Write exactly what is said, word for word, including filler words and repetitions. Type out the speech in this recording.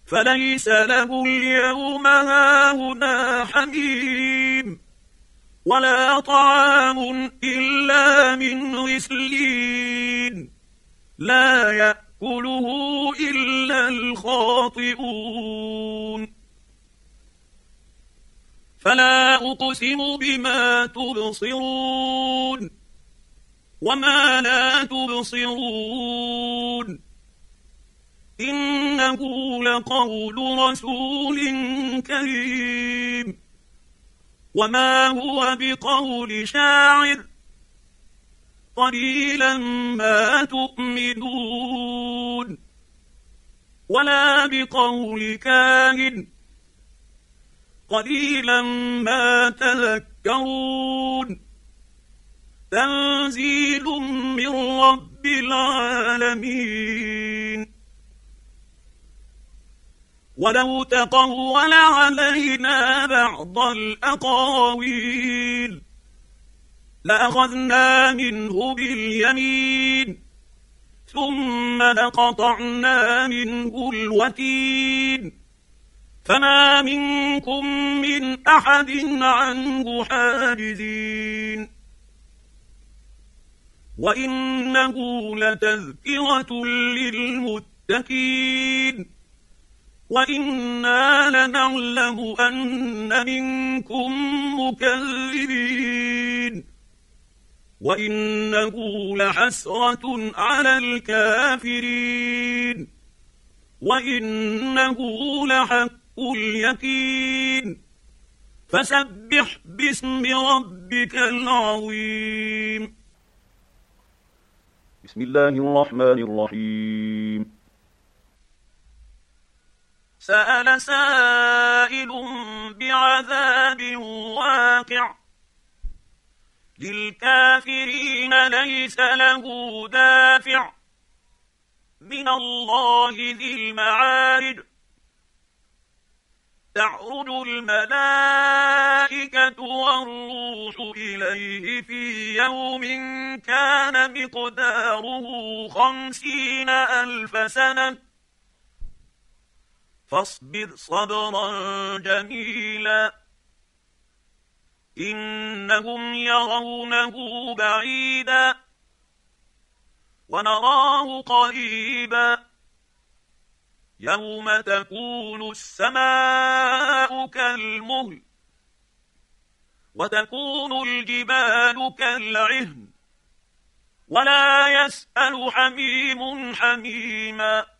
فليس له اليوم هاهنا حميم ولا طعام إلا من غسلين لا يأكله إلا الخاطئون فلا أقسم بما تبصرون وما لا تبصرون إنه لقول رسول كريم وما هو بقول شاعر قليلا ما تؤمنون ولا بقول كاهن قليلا ما تذكرون تنزيل من رب العالمين ولو تقول علينا بعض الأقاويل لأخذنا منه باليمين ثم لقطعنا منه الوتين فما منكم من أحد عنه حاجزين وإنه لتذكرة للمتقين وإنا لنعلم أن منكم مكذبين وإنه لحسرة على الكافرين وإنه لحق اليقين فسبح باسم ربك العظيم. بسم الله الرحمن الرحيم. سأل سائل بعذاب واقع للكافرين ليس له دافع من الله ذي المعارج تعرج الملائكة والروح إليه في يوم كان مقداره خمسين ألف سنة فاصبر صبرا جميلا إنهم يرونه بعيدا ونراه قريبا يوم تكون السماء كالمهل وتكون الجبال كالعهن ولا يسأل حميم حميما